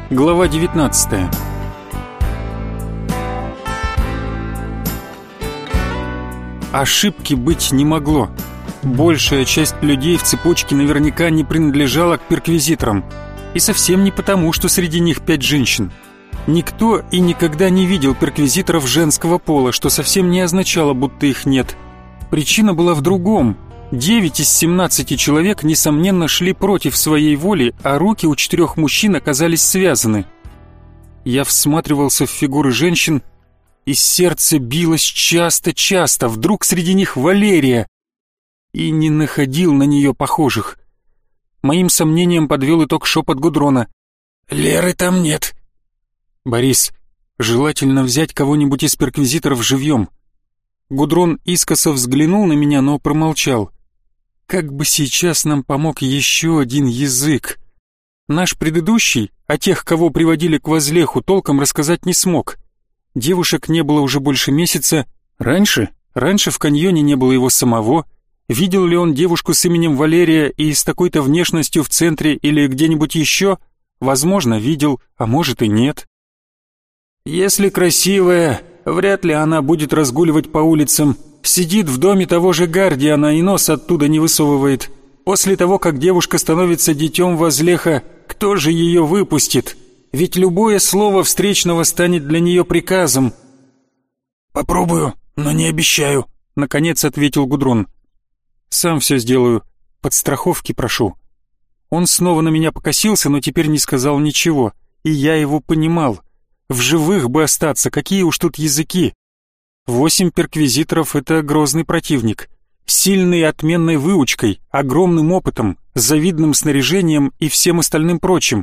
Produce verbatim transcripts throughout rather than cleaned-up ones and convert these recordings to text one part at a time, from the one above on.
Глава девятнадцатая. Ошибки быть не могло. Большая часть людей в цепочке наверняка не принадлежала к перквизиторам. И совсем не потому, что среди них пять женщин. Никто и никогда не видел перквизиторов женского пола, что совсем не означало, будто их нет. Причина была в другом. Девять из семнадцати человек, несомненно, шли против своей воли, а руки у четырех мужчин оказались связаны. Я всматривался в фигуры женщин, и сердце билось часто-часто, вдруг среди них Валерия, и не находил на нее похожих. Моим сомнением подвел итог шепот Гудрона. «Леры там нет». «Борис, желательно взять кого-нибудь из перквизиторов живьем». Гудрон искоса взглянул на меня, но промолчал. Как бы сейчас нам помог еще один язык. Наш предыдущий, о тех, кого приводили к возлеху, толком рассказать не смог. Девушек не было уже больше месяца. Раньше, раньше в каньоне не было его самого. Видел ли он девушку с именем Валерия и с такой-то внешностью в центре или где-нибудь еще? Возможно, видел, а может и нет. Если красивая, вряд ли она будет разгуливать по улицам. Сидит в доме того же Гардиана и нос оттуда не высовывает. После того, как девушка становится детем возлеха, кто же ее выпустит? Ведь любое слово встречного станет для нее приказом. «Попробую, но не обещаю», — наконец ответил Гудрон. «Сам все сделаю. Подстраховки прошу». Он снова на меня покосился, но теперь не сказал ничего, и я его понимал. В живых бы остаться, какие уж тут языки. Восемь перквизиторов — это грозный противник. Сильный отменной выучкой, огромным опытом, завидным снаряжением и всем остальным прочим.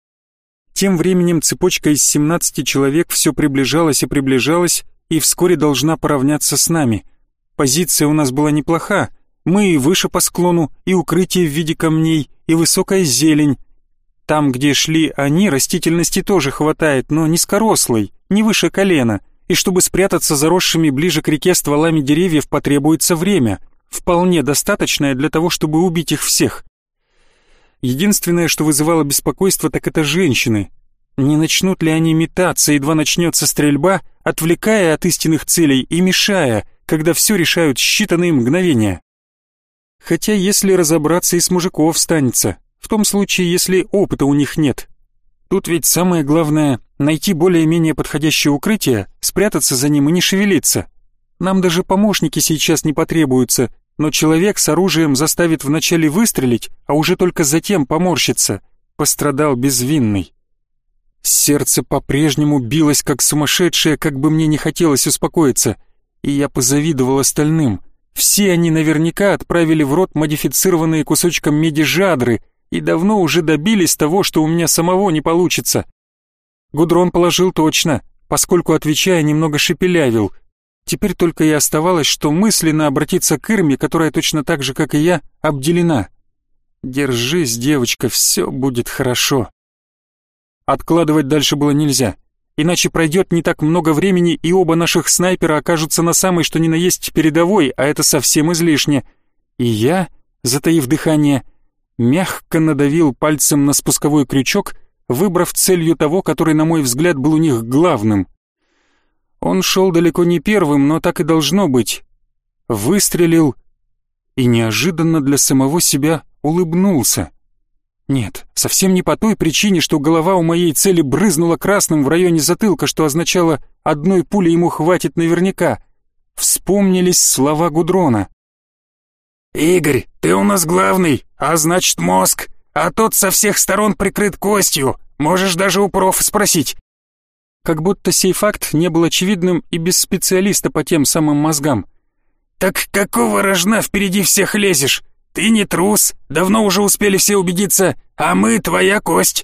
Тем временем цепочка из семнадцати человек все приближалась и приближалась, и вскоре должна поравняться с нами. Позиция у нас была неплоха. Мы и выше по склону, и укрытие в виде камней, и высокая зелень. Там, где шли они, растительности тоже хватает, но низкорослой, не выше колена, и чтобы спрятаться заросшими ближе к реке стволами деревьев потребуется время, вполне достаточное для того, чтобы убить их всех. Единственное, что вызывало беспокойство, так это женщины. Не начнут ли они метаться, едва начнется стрельба, отвлекая от истинных целей и мешая, когда все решают считанные мгновения? Хотя, если разобраться, и с мужиков станется, в том случае, если опыта у них нет. Тут ведь самое главное — найти более-менее подходящее укрытие, спрятаться за ним и не шевелиться. Нам даже помощники сейчас не потребуются, но человек с оружием заставит вначале выстрелить, а уже только затем поморщиться. Пострадал безвинный. Сердце по-прежнему билось как сумасшедшее, как бы мне не хотелось успокоиться, и я позавидовал остальным. Все они наверняка отправили в рот модифицированные кусочком меди жадры и давно уже добились того, что у меня самого не получится. Гудрон положил точно, поскольку, отвечая, немного шепелявил. Теперь только и оставалось, что мысленно обратиться к Ирме, которая точно так же, как и я, обделена. «Держись, девочка, все будет хорошо». Откладывать дальше было нельзя, иначе пройдет не так много времени, и оба наших снайпера окажутся на самой что ни на есть передовой, а это совсем излишне. И я, затаив дыхание, мягко надавил пальцем на спусковой крючок, выбрав целью того, который, на мой взгляд, был у них главным. Он шел далеко не первым, но так и должно быть. Выстрелил и неожиданно для самого себя улыбнулся. Нет, совсем не по той причине, что голова у моей цели брызнула красным в районе затылка, что означало, одной пули ему хватит наверняка. Вспомнились слова Гудрона. «Игорь, ты у нас главный, а значит мозг, а тот со всех сторон прикрыт костью, можешь даже у профа спросить». Как будто сей факт не был очевидным и без специалиста по тем самым мозгам. «Так какого рожна впереди всех лезешь? Ты не трус, давно уже успели все убедиться, а мы твоя кость».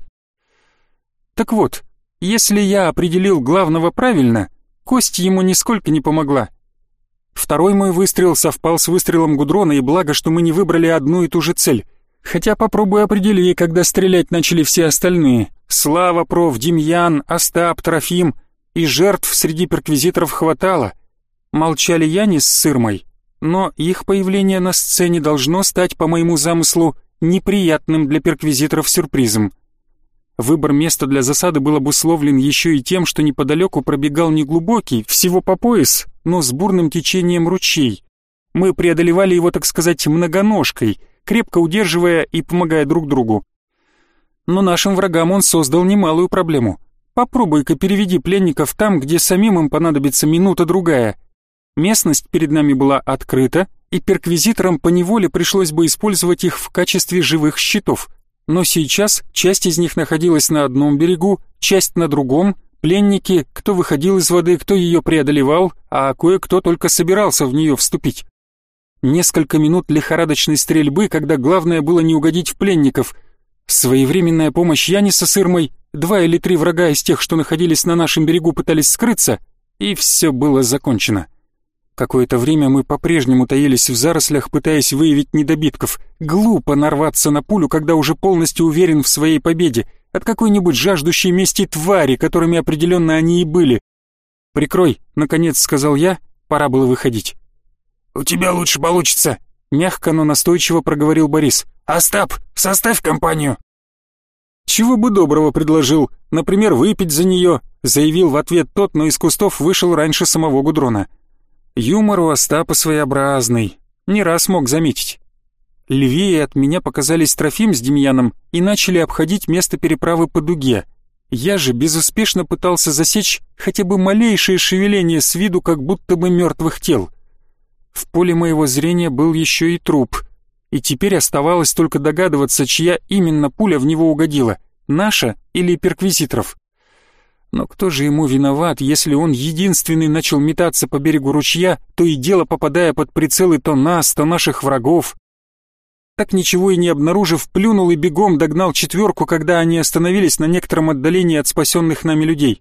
Так вот, если я определил главного правильно, кость ему нисколько не помогла. Второй мой выстрел совпал с выстрелом Гудрона, и благо, что мы не выбрали одну и ту же цель. Хотя попробуй определи, когда стрелять начали все остальные. Слава, проф, Демьян, Остап, Трофим. И жертв среди перквизиторов хватало. Молчали Янис с Ирмой, но их появление на сцене должно стать, по моему замыслу, неприятным для перквизиторов сюрпризом. Выбор места для засады был обусловлен еще и тем, что неподалеку пробегал неглубокий, всего по пояс, но с бурным течением ручей. Мы преодолевали его, так сказать, многоножкой, крепко удерживая и помогая друг другу. Но нашим врагам он создал немалую проблему. Попробуй-ка переведи пленников там, где самим им понадобится минута-другая. Местность перед нами была открыта, и перквизиторам поневоле пришлось бы использовать их в качестве живых щитов. Но сейчас часть из них находилась на одном берегу, часть на другом, пленники, кто выходил из воды, кто ее преодолевал, а кое-кто только собирался в нее вступить. Несколько минут лихорадочной стрельбы, когда главное было не угодить в пленников. Своевременная помощь Яниса с Ирмой, два или три врага из тех, что находились на нашем берегу, пытались скрыться, и все было закончено. Какое-то время мы по-прежнему таились в зарослях, пытаясь выявить недобитков. Глупо нарваться на пулю, когда уже полностью уверен в своей победе, от какой-нибудь жаждущей мести твари, которыми определенно они и были. «Прикрой», — наконец сказал я, пора было выходить. «У тебя лучше получится», — мягко, но настойчиво проговорил Борис. «Остап, составь компанию». «Чего бы доброго предложил, например, выпить за нее», — заявил в ответ тот, но из кустов вышел раньше самого Гудрона. Юмор у Остапа своеобразный, не раз мог заметить. Левее от меня показались Трофим с Демьяном и начали обходить место переправы по дуге. Я же безуспешно пытался засечь хотя бы малейшее шевеление с виду как будто бы мертвых тел. В поле моего зрения был еще и труп, и теперь оставалось только догадываться, чья именно пуля в него угодила, наша или перквизиторов. Но кто же ему виноват, если он единственный начал метаться по берегу ручья, то и дело попадая под прицелы то нас, то наших врагов? Так ничего и не обнаружив, плюнул и бегом догнал четверку, когда они остановились на некотором отдалении от спасенных нами людей.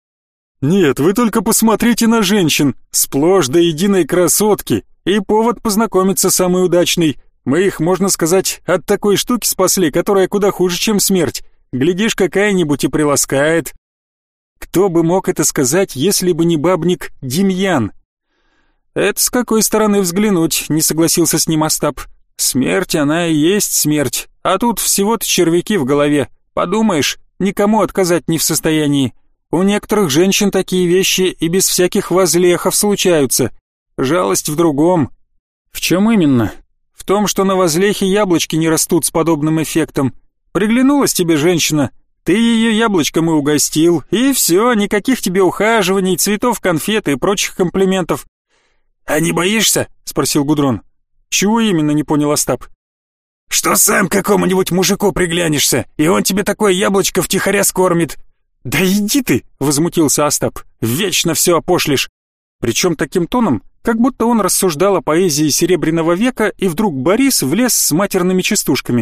«Нет, вы только посмотрите на женщин, сплошь до единой красотки, и повод познакомиться самый удачный. Мы их, можно сказать, от такой штуки спасли, которая куда хуже, чем смерть. Глядишь, какая-нибудь и приласкает». Кто бы мог это сказать, если бы не бабник Демьян? «Это с какой стороны взглянуть», — не согласился с ним Остап. «Смерть, она и есть смерть, а тут всего-то червяки в голове. Подумаешь, никому отказать не в состоянии. У некоторых женщин такие вещи и без всяких возлехов случаются. Жалость в другом». «В чем именно?» «В том, что на возлехе яблочки не растут с подобным эффектом. Приглянулась тебе женщина, ты ее яблочком и угостил, и все, никаких тебе ухаживаний, цветов, конфет и прочих комплиментов». «А не боишься?» — спросил Гудрон. «Чего именно?» — не понял Остап. «Что сам какому-нибудь мужику приглянешься, и он тебе такое яблочко втихаря скормит». «Да иди ты!» — возмутился Остап. «Вечно все опошлишь». Причем таким тоном, как будто он рассуждал о поэзии Серебряного века, и вдруг Борис влез с матерными частушками.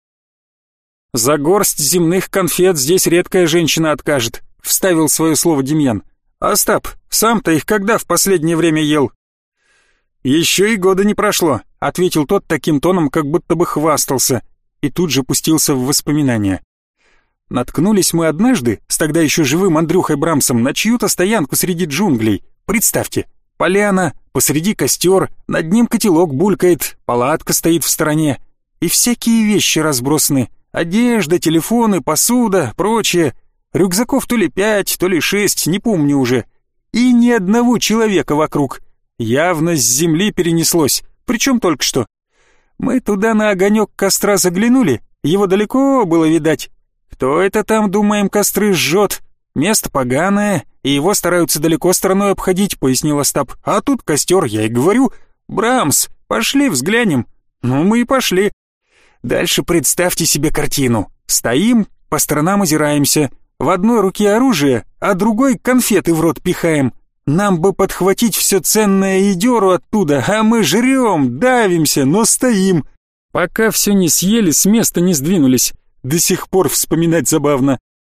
«За горсть земных конфет здесь редкая женщина откажет», — вставил свое слово Демьян. «Остап, сам-то их когда в последнее время ел?» «Еще и года не прошло», — ответил тот таким тоном, как будто бы хвастался, и тут же пустился в воспоминания. Наткнулись мы однажды, с тогда еще живым Андрюхой Брамсом, на чью-то стоянку среди джунглей. Представьте, поляна, посреди костер, над ним котелок булькает, палатка стоит в стороне, и всякие вещи разбросаны. Одежда, телефоны, посуда, прочее. Рюкзаков то ли пять, то ли шесть, не помню уже. И ни одного человека вокруг. Явно с земли перенеслось, причем только что. Мы туда на огонек костра заглянули, его далеко было видать. Кто это там, думаем, костры жжет? Место поганое, и его стараются далеко стороной обходить, пояснил Остап. А тут костер, я и говорю. Брамс, пошли взглянем. Ну, мы и пошли. Дальше представьте себе картину. Стоим, по сторонам озираемся. В одной руке оружие, а другой конфеты в рот пихаем. Нам бы подхватить все ценное и дёру оттуда, а мы жрем, давимся, но стоим. Пока все не съели, с места не сдвинулись. До сих пор вспоминать забавно.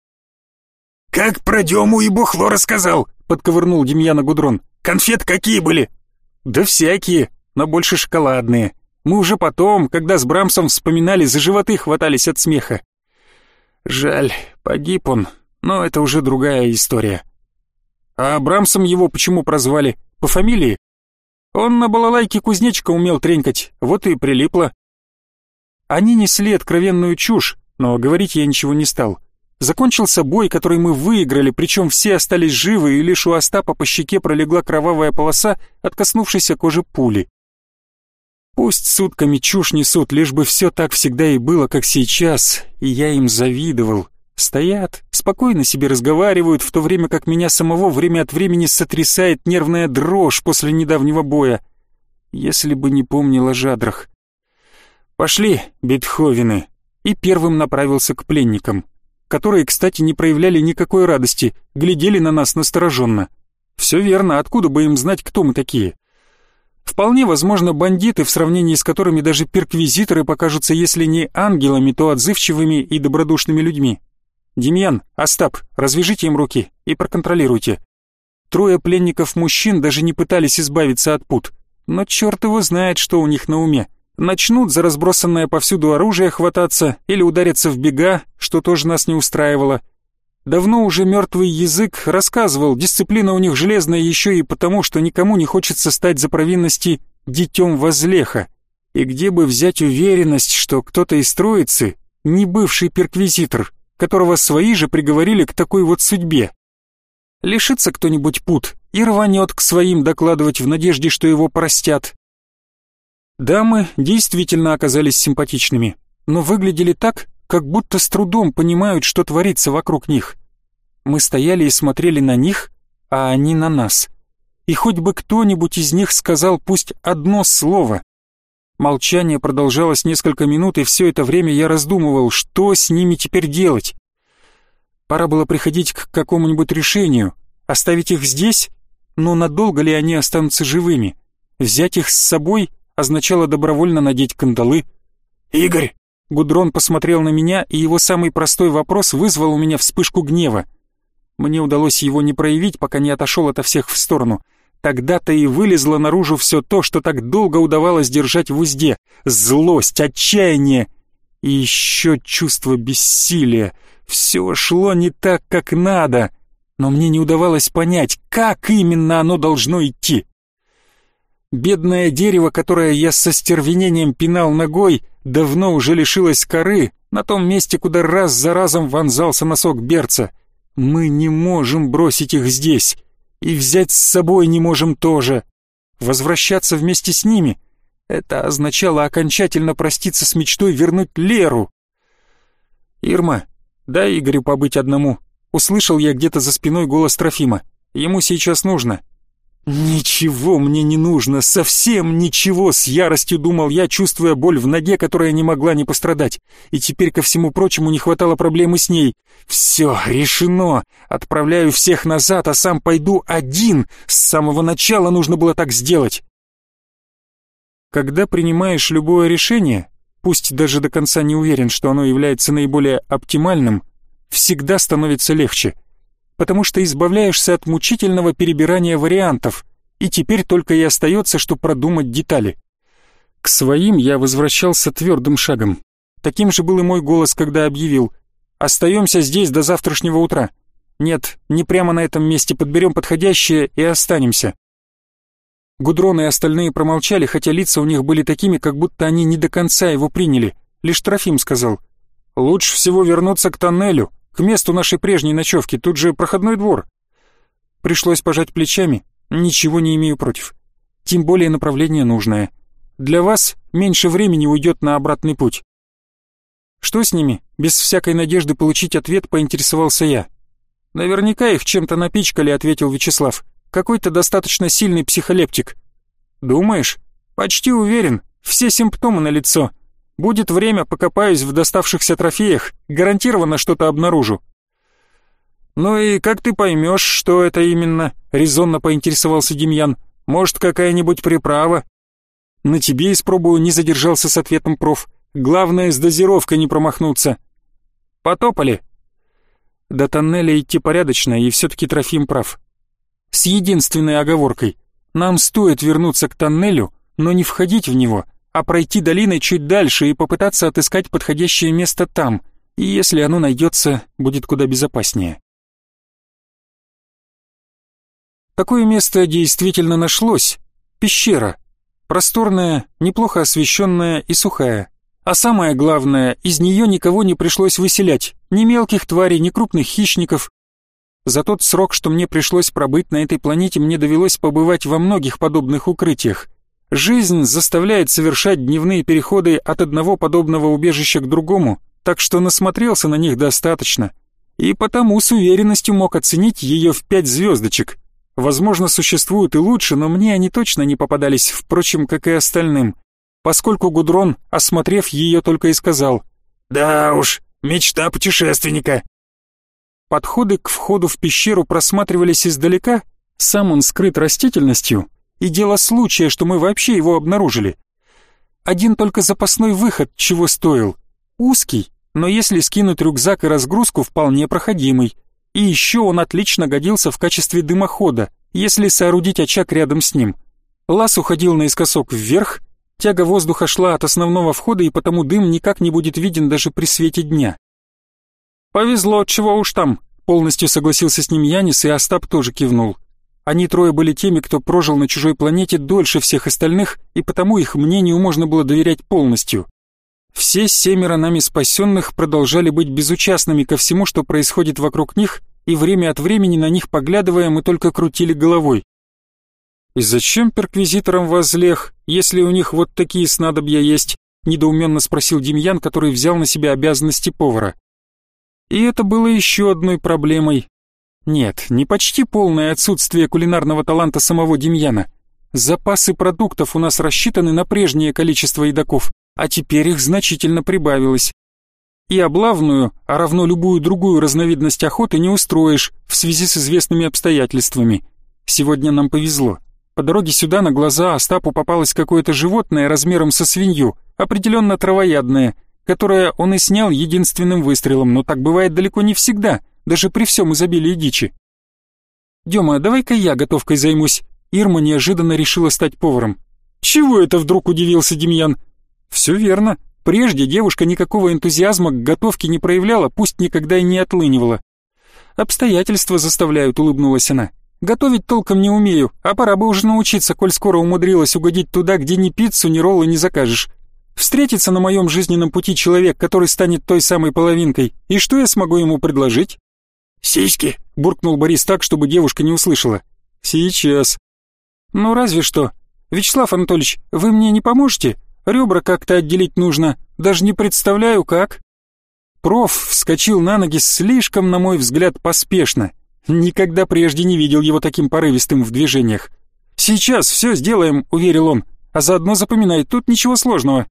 «Как про Дему и Бухло рассказал», — подковырнул Демьяна Гудрон. «Конфет какие были?» «Да всякие, но больше шоколадные. Мы уже потом, когда с Брамсом вспоминали, за животы хватались от смеха. Жаль, погиб он, но это уже другая история». «А Брамсом его почему прозвали? По фамилии?» «Он на балалайке кузнечика умел тренькать, вот и прилипло». Они несли откровенную чушь, но говорить я ничего не стал. Закончился бой, который мы выиграли, причем все остались живы, и лишь у Остапа по щеке пролегла кровавая полоса от коснувшейся кожи пули. Пусть сутками чушь несут, лишь бы все так всегда и было, как сейчас, и я им завидовал. Стоят, спокойно себе разговаривают, в то время как меня самого время от времени сотрясает нервная дрожь после недавнего боя. Если бы не помнил о жадрах. Пошли, Бетховены, и первым направился к пленникам, которые, кстати, не проявляли никакой радости, глядели на нас настороженно. Все верно, откуда бы им знать, кто мы такие? Вполне возможно, бандиты, в сравнении с которыми даже перквизиторы покажутся, если не ангелами, то отзывчивыми и добродушными людьми. Демьян, Остап, развяжите им руки и проконтролируйте. Трое пленников-мужчин даже не пытались избавиться от пут, но черт его знает, что у них на уме. Начнут за разбросанное повсюду оружие хвататься или ударятся в бега, что тоже нас не устраивало. Давно уже мертвый язык рассказывал, дисциплина у них железная еще и потому, что никому не хочется стать за провинности детем возлеха. И где бы взять уверенность, что кто-то из троицы не бывший перквизитор, которого свои же приговорили к такой вот судьбе? Лишится кто-нибудь пут и рванет к своим докладывать в надежде, что его простят. Дамы действительно оказались симпатичными, но выглядели так, как будто с трудом понимают, что творится вокруг них. Мы стояли и смотрели на них, а они на нас. И хоть бы кто-нибудь из них сказал пусть одно слово. Молчание продолжалось несколько минут, и все это время я раздумывал, что с ними теперь делать. Пора было приходить к какому-нибудь решению, оставить их здесь, но надолго ли они останутся живыми? Взять их с собой означало добровольно надеть кандалы. «Игорь!» Гудрон посмотрел на меня, и его самый простой вопрос вызвал у меня вспышку гнева. Мне удалось его не проявить, пока не отошел ото всех в сторону. Тогда-то и вылезло наружу все то, что так долго удавалось держать в узде. Злость, отчаяние и еще чувство бессилия. Все шло не так, как надо, но мне не удавалось понять, как именно оно должно идти. Бедное дерево, которое я со стервенением пинал ногой, давно уже лишилось коры на том месте, куда раз за разом вонзался носок берца. Мы не можем бросить их здесь, и взять с собой не можем тоже. Возвращаться вместе с ними — это означало окончательно проститься с мечтой вернуть Леру. «Ирма, дай Игорю побыть одному», — услышал я где-то за спиной голос Трофима. «Ему сейчас нужно». «Ничего мне не нужно, совсем ничего», — с яростью думал я, чувствуя боль в ноге, которая не могла не пострадать. И теперь, ко всему прочему, не хватало проблемы с ней. «Все, решено. Отправляю всех назад, а сам пойду один. С самого начала нужно было так сделать». Когда принимаешь любое решение, пусть даже до конца не уверен, что оно является наиболее оптимальным, всегда становится легче. Потому что избавляешься от мучительного перебирания вариантов, и теперь только и остается, что продумать детали. К своим я возвращался твердым шагом. Таким же был и мой голос, когда объявил: «Остаемся здесь до завтрашнего утра. Нет, не прямо на этом месте, подберем подходящее и останемся». Гудрон и остальные промолчали, хотя лица у них были такими, как будто они не до конца его приняли. Лишь Трофим сказал: «Лучше всего вернуться к тоннелю, к месту нашей прежней ночевки, тут же проходной двор». Пришлось пожать плечами, ничего не имею против. Тем более направление нужное. Для вас меньше времени уйдет на обратный путь. Что с ними? Без всякой надежды получить ответ, поинтересовался я. Наверняка их чем-то напичкали, ответил Вячеслав. Какой-то достаточно сильный психолептик. Думаешь? Почти уверен, все симптомы налицо. Будет время, покопаюсь в доставшихся трофеях, гарантированно что-то обнаружу. «Ну и как ты поймешь, что это именно?» — резонно поинтересовался Демьян. «Может, какая-нибудь приправа?» «На тебе испробую», — не задержался с ответом проф. «Главное, с дозировкой не промахнуться». «Потопали». До тоннеля идти порядочно, и все-таки Трофим прав. С единственной оговоркой. Нам стоит вернуться к тоннелю, но не входить в него, а пройти долиной чуть дальше и попытаться отыскать подходящее место там, и если оно найдется, будет куда безопаснее. Такое место действительно нашлось. Пещера. Просторная, неплохо освещенная и сухая. А самое главное, из нее никого не пришлось выселять, ни мелких тварей, ни крупных хищников. За тот срок, что мне пришлось пробыть на этой планете, мне довелось побывать во многих подобных укрытиях. Жизнь заставляет совершать дневные переходы от одного подобного убежища к другому, так что насмотрелся на них достаточно. И потому с уверенностью мог оценить ее в пять звездочек. Возможно, существуют и лучше, но мне они точно не попадались, впрочем, как и остальным. Поскольку Гудрон, осмотрев ее, только и сказал: «Да уж, мечта путешественника». Подходы к входу в пещеру просматривались издалека, сам он скрыт растительностью, и дело случая, что мы вообще его обнаружили. Один только запасной выход чего стоил. Узкий, но если скинуть рюкзак и разгрузку, вполне проходимый. И еще он отлично годился в качестве дымохода, если соорудить очаг рядом с ним. Лаз уходил наискосок вверх, тяга воздуха шла от основного входа, и потому дым никак не будет виден даже при свете дня. «Повезло, чего уж там», — полностью согласился с ним Янис, и Остап тоже кивнул. Они трое были теми, кто прожил на чужой планете дольше всех остальных, и потому их мнению можно было доверять полностью. Все семеро нами спасенных продолжали быть безучастными ко всему, что происходит вокруг них, и время от времени на них поглядывая, мы только крутили головой. «И зачем перквизиторам возлех, если у них вот такие снадобья есть?» — недоуменно спросил Демьян, который взял на себя обязанности повара. И это было еще одной проблемой. Нет, не почти полное отсутствие кулинарного таланта самого Демьяна. Запасы продуктов у нас рассчитаны на прежнее количество едоков, а теперь их значительно прибавилось. И облавную, а равно любую другую разновидность охоты не устроишь в связи с известными обстоятельствами. Сегодня нам повезло. По дороге сюда на глаза Остапу попалось какое-то животное размером со свинью, определенно травоядное, которое он и снял единственным выстрелом, но так бывает далеко не всегда, даже при всем изобилии дичи. «Дема, давай-ка я готовкой займусь». Ирма неожиданно решила стать поваром. «Чего это вдруг?» — удивился Демьян. «Все верно. Прежде девушка никакого энтузиазма к готовке не проявляла, пусть никогда и не отлынивала». «Обстоятельства заставляют», — улыбнулась она. «Готовить толком не умею, а пора бы уже научиться, коль скоро умудрилась угодить туда, где ни пиццу, ни роллы не закажешь. Встретится на моем жизненном пути человек, который станет той самой половинкой, и что я смогу ему предложить?» «Сиськи!» — буркнул Борис так, чтобы девушка не услышала. «Сейчас». «Ну разве что. Вячеслав Анатольевич, вы мне не поможете? Ребра как-то отделить нужно, даже не представляю как». Проф вскочил на ноги слишком, на мой взгляд, поспешно. Никогда прежде не видел его таким порывистым в движениях. «Сейчас все сделаем», — уверил он, «а заодно запоминай, тут ничего сложного».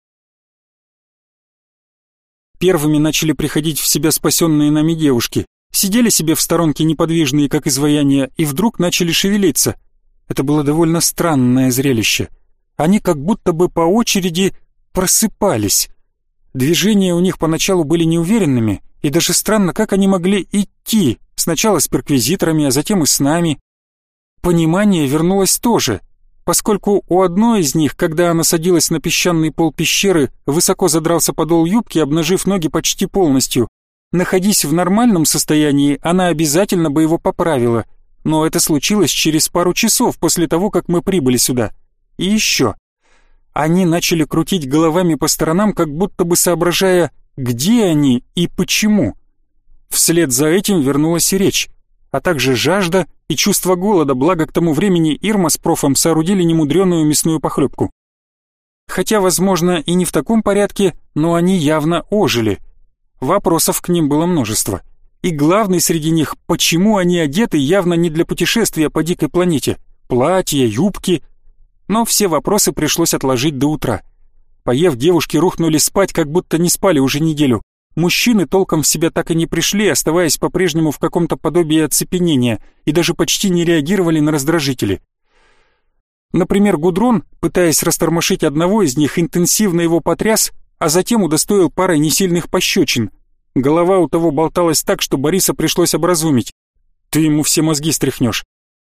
Первыми начали приходить в себя спасенные нами девушки. Сидели себе в сторонке неподвижные, как изваяния, и вдруг начали шевелиться. Это было довольно странное зрелище. Они как будто бы по очереди просыпались. Движения у них поначалу были неуверенными, и даже странно, как они могли идти, сначала с перквизиторами, а затем и с нами. Понимание вернулось тоже, поскольку у одной из них, когда она садилась на песчаный пол пещеры, высоко задрался подол юбки, обнажив ноги почти полностью. Находясь в нормальном состоянии, она обязательно бы его поправила, но это случилось через пару часов после того, как мы прибыли сюда. И еще. Они начали крутить головами по сторонам, как будто бы соображая, где они и почему. Вслед за этим вернулась и речь, а также жажда и чувство голода, благо к тому времени Ирма с профом соорудили немудреную мясную похлебку. Хотя, возможно, и не в таком порядке, но они явно ожили. Вопросов к ним было множество. И главный среди них, почему они одеты явно не для путешествия по дикой планете. Платья, юбки. Но все вопросы пришлось отложить до утра. Поев, девушки рухнули спать, как будто не спали уже неделю. Мужчины толком в себя так и не пришли, оставаясь по-прежнему в каком-то подобии оцепенения, и даже почти не реагировали на раздражители. Например, Гудрон, пытаясь растормошить одного из них, интенсивно его потряс, а затем удостоил парой несильных пощечин. Голова у того болталась так, что Бориса пришлось образумить. Ты ему все мозги стряхнешь.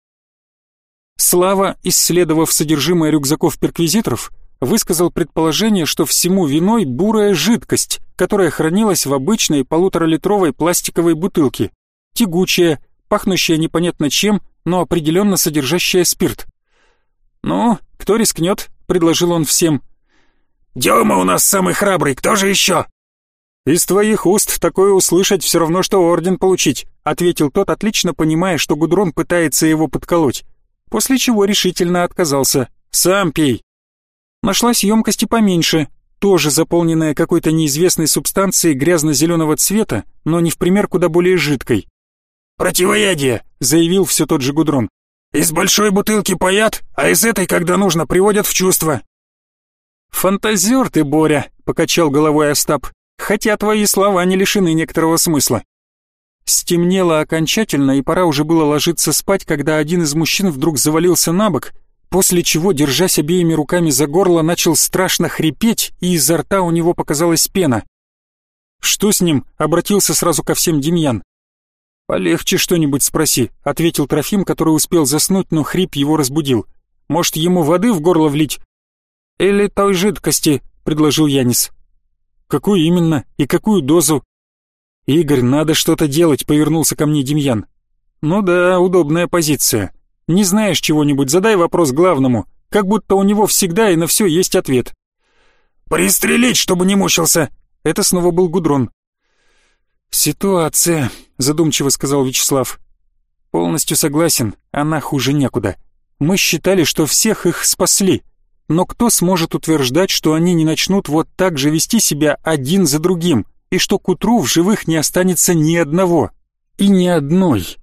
Слава, исследовав содержимое рюкзаков перквизиторов, высказал предположение, что всему виной бурая жидкость, которая хранилась в обычной полуторалитровой пластиковой бутылке, тягучая, пахнущая непонятно чем, но определенно содержащая спирт. «Ну, кто рискнет?» — предложил он всем. Дема у нас самый храбрый, кто же еще?» «Из твоих уст такое услышать все равно, что орден получить», ответил тот, отлично понимая, что Гудрон пытается его подколоть. После чего решительно отказался. «Сам пей». Нашлась емкость и поменьше, тоже заполненная какой-то неизвестной субстанцией грязно-зеленого цвета, но не в пример куда более жидкой. «Противоядие», — заявил все тот же Гудрон. «Из большой бутылки паят, а из этой, когда нужно, приводят в чувство». «Фантазер ты, Боря», — покачал головой Остап, хотя твои слова не лишены некоторого смысла. Стемнело окончательно, и пора уже было ложиться спать, когда один из мужчин вдруг завалился на бок, после чего, держась обеими руками за горло, начал страшно хрипеть, и изо рта у него показалась пена. «Что с ним?» — обратился сразу ко всем Демьян. «Полегче что-нибудь спроси», — ответил Трофим, который успел заснуть, но хрип его разбудил. «Может, ему воды в горло влить?» «Или той жидкости», — предложил Янис. «Какую именно и какую дозу?» «Игорь, надо что-то делать», — повернулся ко мне Демьян. «Ну да, удобная позиция. Не знаешь чего-нибудь, задай вопрос главному, как будто у него всегда и на все есть ответ». «Пристрелить, чтобы не мучился!» Это снова был Гудрон. «Ситуация», — задумчиво сказал Вячеслав. «Полностью согласен, она хуже некуда. Мы считали, что всех их спасли. Но кто сможет утверждать, что они не начнут вот так же вести себя один за другим, и что к утру в живых не останется ни одного и ни одной?»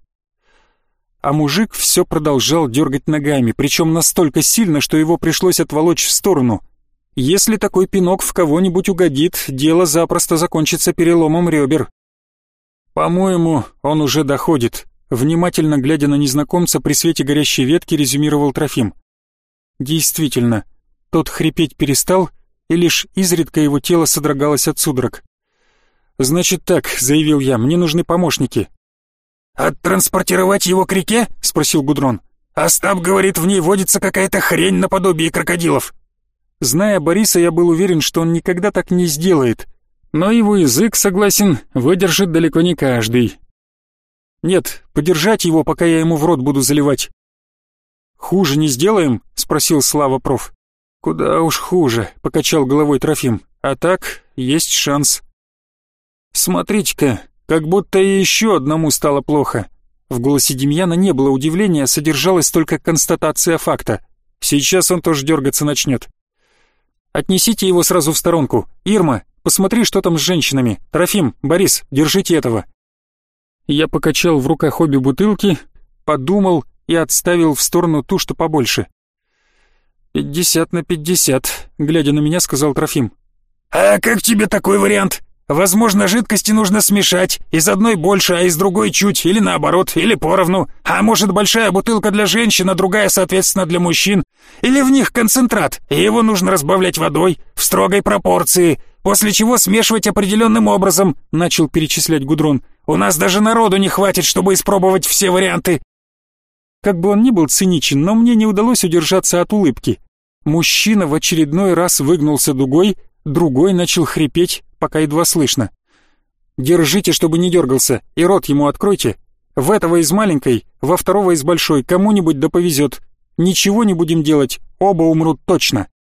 А мужик все продолжал дергать ногами, причем настолько сильно, что его пришлось отволочь в сторону. Если такой пинок в кого-нибудь угодит, дело запросто закончится переломом ребер. «По-моему, он уже доходит», — внимательно глядя на незнакомца при свете горящей ветки, резюмировал Трофим. Действительно, тот хрипеть перестал, и лишь изредка его тело содрогалось от судорог. «Значит так», — заявил я, — «мне нужны помощники». «Оттранспортировать его к реке?» — спросил Гудрон. «Остап говорит, в ней водится какая-то хрень наподобие крокодилов». Зная Бориса, я был уверен, что он никогда так не сделает. Но его язык, согласен, выдержит далеко не каждый. «Нет, подержать его, пока я ему в рот буду заливать». «Хуже не сделаем?» — спросил Слава проф. «Куда уж хуже», — покачал головой Трофим. «А так, есть шанс». «Смотрите-ка, как будто и еще одному стало плохо». В голосе Демьяна не было удивления, содержалась только констатация факта. Сейчас он тоже дергаться начнет. «Отнесите его сразу в сторонку. Ирма, посмотри, что там с женщинами. Трофим, Борис, держите этого». Я покачал в руках обе бутылки, подумал и отставил в сторону ту, что побольше. «Пятьдесят на пятьдесят», — глядя на меня, сказал Трофим. «А как тебе такой вариант? Возможно, жидкости нужно смешать, из одной больше, а из другой чуть, или наоборот, или поровну. А может, большая бутылка для женщин, а другая, соответственно, для мужчин. Или в них концентрат, и его нужно разбавлять водой в строгой пропорции, после чего смешивать определенным образом», — начал перечислять Гудрон. «У нас даже народу не хватит, чтобы испробовать все варианты». Как бы он ни был циничен, но мне не удалось удержаться от улыбки. Мужчина в очередной раз выгнулся дугой, другой начал хрипеть, пока едва слышно. «Держите, чтобы не дергался, и рот ему откройте. В этого из маленькой, во второго из большой, кому-нибудь да повезет. Ничего не будем делать, оба умрут точно».